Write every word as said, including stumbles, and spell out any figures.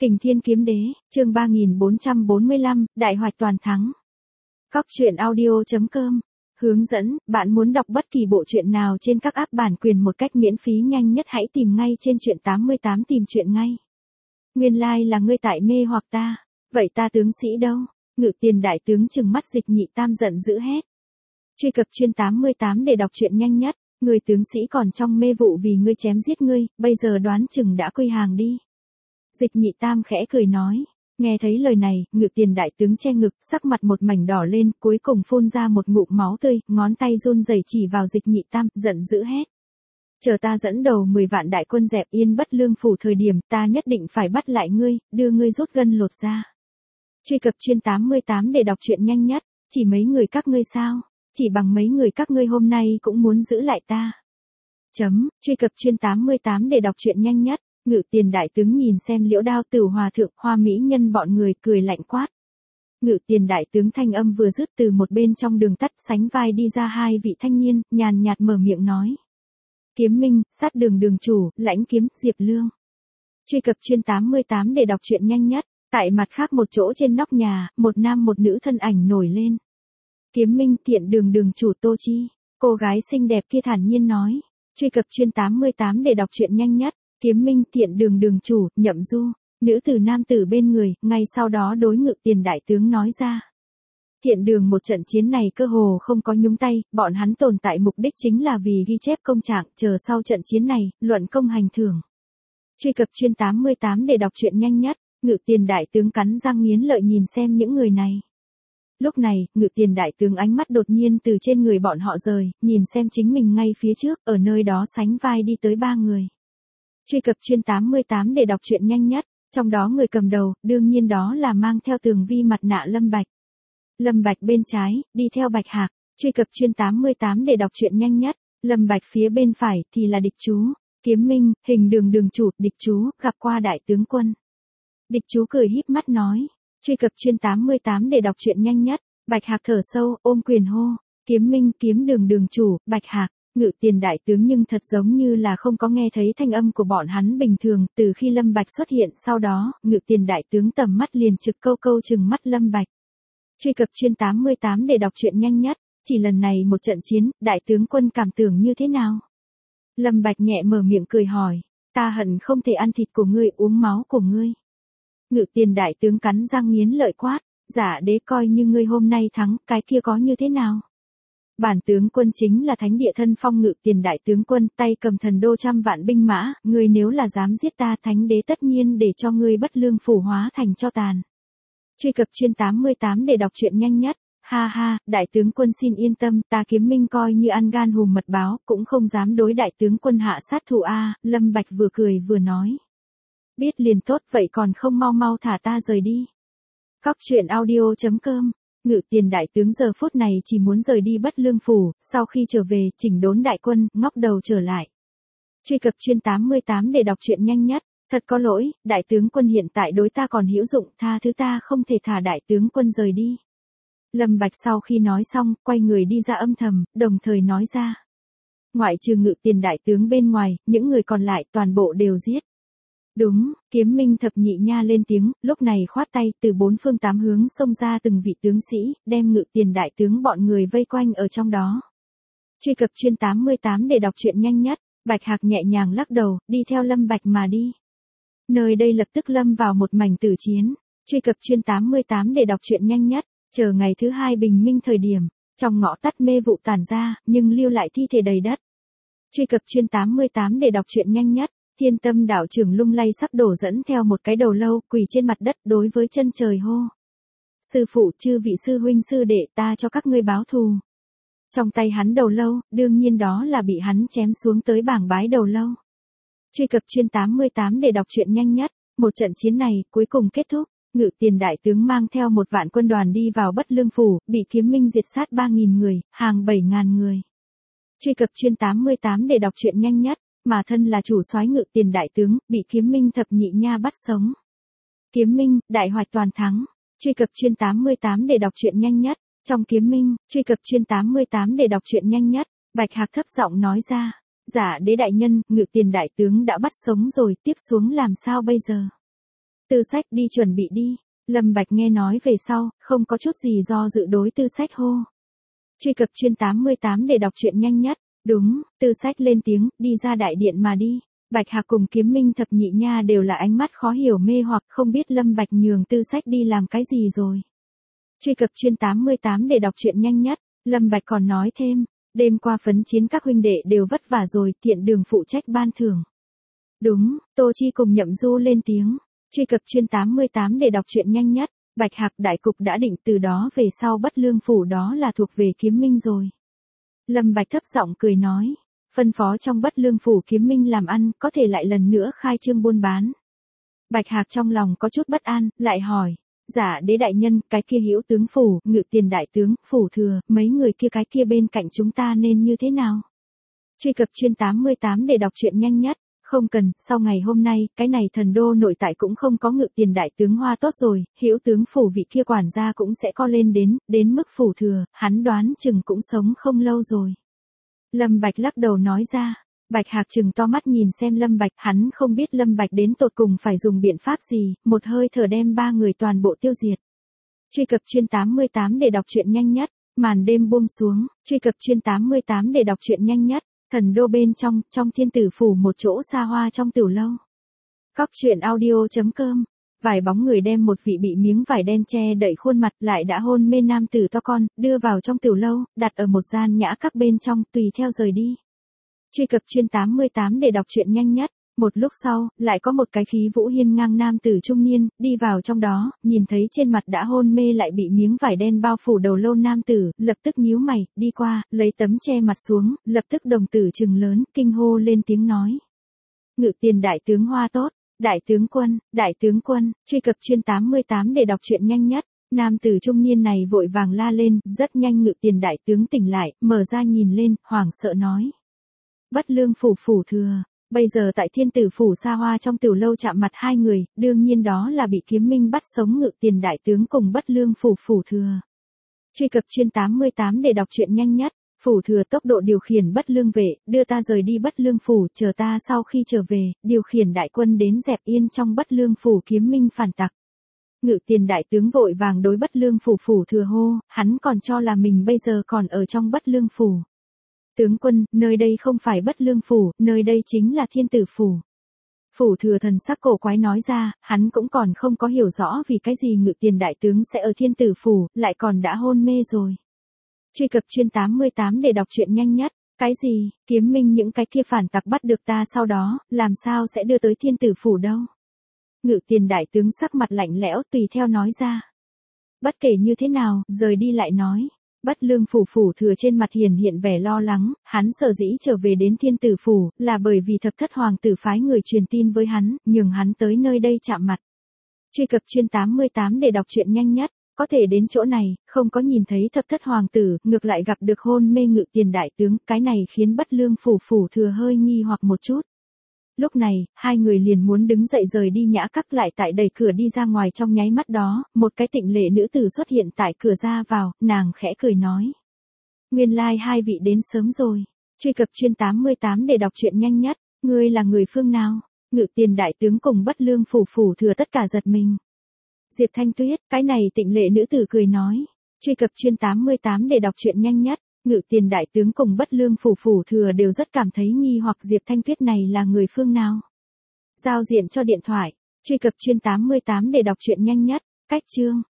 Kình Thiên Kiếm Đế, chương ba nghìn bốn trăm bốn mươi lăm, Đại Hoạch Toàn Thắng. Cóc truyện audio chấm com. Hướng dẫn, bạn muốn đọc bất kỳ bộ truyện nào trên các app bản quyền một cách miễn phí nhanh nhất hãy tìm ngay trên truyện tám mươi tám tìm truyện ngay. Nguyên lai like là ngươi tại mê hoặc ta, vậy ta tướng sĩ đâu? Ngự Tiền đại tướng trừng mắt Dịch Nhị Tam giận dữ hét. Truy cập chuyên tám mươi tám để đọc truyện nhanh nhất, người tướng sĩ còn trong mê vụ vì ngươi chém giết ngươi, bây giờ đoán chừng đã quy hàng đi. Dịch Nhị Tam khẽ cười nói, nghe thấy lời này, Ngự Tiền đại tướng che ngực, sắc mặt một mảnh đỏ lên, cuối cùng phun ra một ngụm máu tươi, ngón tay run rẩy chỉ vào Dịch Nhị Tam, giận dữ hét. Chờ ta dẫn đầu mười vạn đại quân dẹp yên Bất Lương phủ thời điểm, ta nhất định phải bắt lại ngươi, đưa ngươi rút gân lột ra. Truy cập chuyên tám mươi tám để đọc truyện nhanh nhất, chỉ mấy người các ngươi sao? Chỉ bằng mấy người các ngươi hôm nay cũng muốn giữ lại ta. Chấm, truy cập chuyên tám mươi tám để đọc truyện nhanh nhất. Ngự Tiền đại tướng nhìn xem Liễu Đao Tử hòa thượng, Hoa mỹ nhân bọn người cười lạnh quát. Ngự Tiền đại tướng thanh âm vừa dứt từ một bên trong đường tắt sánh vai đi ra hai vị thanh niên, nhàn nhạt mở miệng nói. Kiếm Minh, sát đường đường chủ, lãnh kiếm, Diệp Lương. Truy cập chuyên tám mươi tám để đọc truyện nhanh nhất. Tại mặt khác một chỗ trên nóc nhà, một nam một nữ thân ảnh nổi lên. Kiếm Minh, Thiện đường đường chủ Tô Chi. Cô gái xinh đẹp kia thản nhiên nói. Truy cập chuyên tám mươi tám để đọc truyện nhanh nhất. Kiếm Minh, Thiện đường đường chủ, Nhậm Du. Nữ tử nam tử bên người, ngay sau đó đối Ngự Tiền đại tướng nói ra. Thiện đường một trận chiến này cơ hồ không có nhúng tay, bọn hắn tồn tại mục đích chính là vì ghi chép công trạng, chờ sau trận chiến này, luận công hành thưởng. Truy cập chuyên tám mươi tám để đọc truyện nhanh nhất. Ngự Tiền đại tướng cắn răng nghiến lợi nhìn xem những người này. Lúc này, Ngự Tiền đại tướng ánh mắt đột nhiên từ trên người bọn họ rời, nhìn xem chính mình ngay phía trước, ở nơi đó sánh vai đi tới ba người. Truy cập chuyên tám mươi tám để đọc truyện nhanh nhất, trong đó người cầm đầu, đương nhiên đó là mang theo tường vi mặt nạ Lâm Bạch. Lâm Bạch bên trái, đi theo Bạch Hạc. Truy cập chuyên tám mươi tám để đọc truyện nhanh nhất, Lâm Bạch phía bên phải thì là địch chú. Kiếm Minh, hình đường đường chủ, địch chú, gặp qua đại tướng quân. Địch chú cười híp mắt nói. Truy cập chuyên tám mươi tám để đọc truyện nhanh nhất, Bạch Hạc thở sâu, ôm quyền hô. Kiếm Minh, kiếm đường đường chủ, Bạch Hạc. Ngự Tiền đại tướng nhưng thật giống như là không có nghe thấy thanh âm của bọn hắn bình thường, từ khi Lâm Bạch xuất hiện sau đó, Ngự Tiền đại tướng tầm mắt liền trực câu câu chừng mắt Lâm Bạch. Truy cập chuyên tám mươi tám để đọc truyện nhanh nhất, chỉ lần này một trận chiến, đại tướng quân cảm tưởng như thế nào? Lâm Bạch nhẹ mở miệng cười hỏi, ta hận không thể ăn thịt của ngươi, uống máu của ngươi. Ngự Tiền đại tướng cắn răng nghiến lợi quát, giả đế coi như ngươi hôm nay thắng, cái kia có như thế nào? Bản tướng quân chính là thánh địa thân phong Ngự Tiền đại tướng quân, tay cầm thần đô trăm vạn binh mã, ngươi nếu là dám giết ta, thánh đế tất nhiên để cho ngươi Bất Lương phủ hóa thành tro tàn. Truy cập chuyên tám mươi tám để đọc truyện nhanh nhất, ha ha, đại tướng quân xin yên tâm, ta Kiếm Minh coi như ăn gan hùm mật báo, cũng không dám đối đại tướng quân hạ sát thủ a. Lâm Bạch vừa cười vừa nói. Biết liền tốt, vậy còn không mau mau thả ta rời đi. Cóc truyện audio chấm com. Ngự Tiền đại tướng giờ phút này chỉ muốn rời đi Bất Lương phủ, sau khi trở về, chỉnh đốn đại quân, ngóc đầu trở lại. Truy cập chuyên tám mươi tám để đọc truyện nhanh nhất, thật có lỗi, đại tướng quân hiện tại đối ta còn hữu dụng, tha thứ ta không thể thả đại tướng quân rời đi. Lâm Bạch sau khi nói xong, quay người đi ra âm thầm, đồng thời nói ra. Ngoại trừ Ngự Tiền đại tướng bên ngoài, những người còn lại toàn bộ đều giết. Đúng, Kiếm Minh thập nhị nha lên tiếng, lúc này khoát tay, từ bốn phương tám hướng xông ra từng vị tướng sĩ, đem Ngự Tiền đại tướng bọn người vây quanh ở trong đó. Truy cập chuyên tám mươi tám để đọc truyện nhanh nhất, Bạch Hạc nhẹ nhàng lắc đầu, đi theo Lâm Bạch mà đi. Nơi đây lập tức lâm vào một mảnh tử chiến. Truy cập chuyên tám mươi tám để đọc truyện nhanh nhất, chờ ngày thứ hai bình minh thời điểm, trong ngõ tắt mê vụ tản ra, nhưng lưu lại thi thể đầy đất. Truy cập chuyên tám mươi tám để đọc truyện nhanh nhất. Thiên Tâm đạo trưởng lung lay sắp đổ dẫn theo một cái đầu lâu, quỳ trên mặt đất đối với chân trời hô. Sư phụ, chư vị sư huynh sư đệ, ta cho các ngươi báo thù. Trong tay hắn đầu lâu, đương nhiên đó là bị hắn chém xuống tới bảng bái đầu lâu. Truy cập chuyên tám mươi tám để đọc truyện nhanh nhất, một trận chiến này, cuối cùng kết thúc. Ngự Tiền đại tướng mang theo một vạn quân đoàn đi vào Bất Lương phủ, bị Kiếm Minh diệt sát ba nghìn người, hàng bảy ngàn người. Truy cập chuyên tám mươi tám để đọc truyện nhanh nhất. Mà thân là chủ soái Ngự Tiền đại tướng, bị Kiếm Minh thập nhị nha bắt sống. Kiếm Minh, đại hoạch toàn thắng. Truy cập chuyên tám mươi tám để đọc truyện nhanh nhất. Trong Kiếm Minh, truy cập chuyên tám mươi tám để đọc truyện nhanh nhất. Bạch Hạc thấp giọng nói ra. Giả đế đại nhân, Ngự Tiền đại tướng đã bắt sống rồi, tiếp xuống làm sao bây giờ? Tư Sách đi chuẩn bị đi. Lâm Bạch nghe nói về sau, không có chút gì do dự đối Tư Sách hô. Truy cập chuyên tám mươi tám để đọc truyện nhanh nhất. Đúng, Tư Sách lên tiếng, đi ra đại điện mà đi. Bạch Hạc cùng Kiếm Minh thập nhị nha đều là ánh mắt khó hiểu mê hoặc không biết Lâm Bạch nhường Tư Sách đi làm cái gì rồi. Truy cập chuyên tám mươi tám để đọc truyện nhanh nhất. Lâm Bạch còn nói thêm, đêm qua phấn chiến các huynh đệ đều vất vả rồi, tiện đường phụ trách ban thưởng. Đúng, Tô Chi cùng Nhậm Du lên tiếng. Truy cập chuyên tám mươi tám để đọc truyện nhanh nhất. Bạch Hạc đại cục đã định, từ đó về sau Bất Lương phủ đó là thuộc về Kiếm Minh rồi. Lâm Bạch thấp giọng cười nói, phân phó trong Bất Lương phủ Kiếm Minh làm ăn, có thể lại lần nữa khai trương buôn bán. Bạch Hạc trong lòng có chút bất an, lại hỏi, Giả Đế đại nhân, cái kia Hữu tướng phủ, Ngự Tiền đại tướng, phủ thừa, mấy người kia cái kia bên cạnh chúng ta nên như thế nào? Truy cập chuyên tám mươi tám để đọc truyện nhanh nhất. Không cần, sau ngày hôm nay, cái này thần đô nội tại cũng không có Ngự Tiền đại tướng hoa tốt rồi, Hữu tướng phủ vị kia quản gia cũng sẽ co lên đến, đến mức phủ thừa, hắn đoán chừng cũng sống không lâu rồi. Lâm Bạch lắc đầu nói ra. Bạch Hạc trừng to mắt nhìn xem Lâm Bạch, hắn không biết Lâm Bạch đến tột cùng phải dùng biện pháp gì, một hơi thở đem ba người toàn bộ tiêu diệt. Truy cập chuyên tám mươi tám để đọc truyện nhanh nhất. Màn đêm buông xuống, truy cập chuyên tám mươi tám để đọc truyện nhanh nhất. Thần đô bên trong, trong thiên tử phủ một chỗ xa hoa trong tiểu lâu. Cóc truyện audio chấm com. Vài bóng người đem một vị bị miếng vải đen che đậy khuôn mặt lại đã hôn mê nam tử to con, đưa vào trong tiểu lâu, đặt ở một gian nhã các bên trong, tùy theo rời đi. Truy cập chuyên tám mươi tám để đọc truyện nhanh nhất. Một lúc sau, lại có một cái khí vũ hiên ngang nam tử trung niên, đi vào trong đó, nhìn thấy trên mặt đã hôn mê lại bị miếng vải đen bao phủ đầu lâu nam tử, lập tức nhíu mày, đi qua, lấy tấm che mặt xuống, lập tức đồng tử trừng lớn, kinh hô lên tiếng nói. Ngự Tiền đại tướng hoa tốt, đại tướng quân, đại tướng quân, truy cập chuyên tám mươi tám để đọc truyện nhanh nhất. Nam tử trung niên này vội vàng la lên, rất nhanh Ngự Tiền đại tướng tỉnh lại, mở ra nhìn lên, hoảng sợ nói. Bất Lương phủ phủ thừa. Bây giờ tại thiên tử phủ xa hoa trong tiểu lâu chạm mặt hai người, đương nhiên đó là bị Kiếm Minh bắt sống Ngự Tiền đại tướng cùng Bất Lương phủ phủ thừa. Truy cập chuyên tám mươi tám để đọc truyện nhanh nhất. Phủ thừa tốc độ điều khiển Bất Lương vệ, đưa ta rời đi Bất Lương phủ, chờ ta sau khi trở về, điều khiển đại quân đến dẹp yên trong Bất Lương phủ Kiếm Minh phản tặc. Ngự Tiền đại tướng vội vàng đối Bất Lương phủ phủ thừa hô, hắn còn cho là mình bây giờ còn ở trong Bất Lương phủ. Tướng quân, nơi đây không phải Bất Lương phủ, nơi đây chính là thiên tử phủ. Phủ thừa thần sắc cổ quái nói ra, hắn cũng còn không có hiểu rõ vì cái gì Ngự Tiền đại tướng sẽ ở thiên tử phủ, lại còn đã hôn mê rồi. Truy cập chuyên tám mươi tám để đọc truyện nhanh nhất. Cái gì, Kiếm Minh những cái kia phản tặc bắt được ta sau đó, làm sao sẽ đưa tới thiên tử phủ đâu? Ngự Tiền đại tướng sắc mặt lạnh lẽo tùy theo nói ra. Bất kể như thế nào, rời đi lại nói. Bất Lương phủ phủ thừa trên mặt hiển hiện vẻ lo lắng, hắn sở dĩ trở về đến thiên tử phủ, là bởi vì thập thất hoàng tử phái người truyền tin với hắn, nhường hắn tới nơi đây chạm mặt. Truy cập chuyên tám mươi tám để đọc truyện nhanh nhất. Có thể đến chỗ này, không có nhìn thấy thập thất hoàng tử, ngược lại gặp được hôn mê Ngự Tiền đại tướng, cái này khiến Bất Lương phủ phủ thừa hơi nghi hoặc một chút. Lúc này, hai người liền muốn đứng dậy rời đi nhã các, lại tại đẩy cửa đi ra ngoài trong nháy mắt đó, một cái tịnh lệ nữ tử xuất hiện tại cửa ra vào, nàng khẽ cười nói. Nguyên lai like hai vị đến sớm rồi. Truy cập chuyên tám mươi tám để đọc truyện nhanh nhất. Ngươi là người phương nào? Ngự Tiền đại tướng cùng Bất Lương phủ phủ thừa tất cả giật mình. Diệp Thanh Tuyết, cái này tịnh lệ nữ tử cười nói. Truy cập chuyên tám mươi tám để đọc truyện nhanh nhất. Ngự Tiền đại tướng cùng Bất Lương phủ phủ thừa đều rất cảm thấy nghi hoặc Diệp Thanh Tuyết này là người phương nào. Giao diện cho điện thoại. Truy cập chuyên tám mươi tám để đọc truyện nhanh nhất. Cách chương.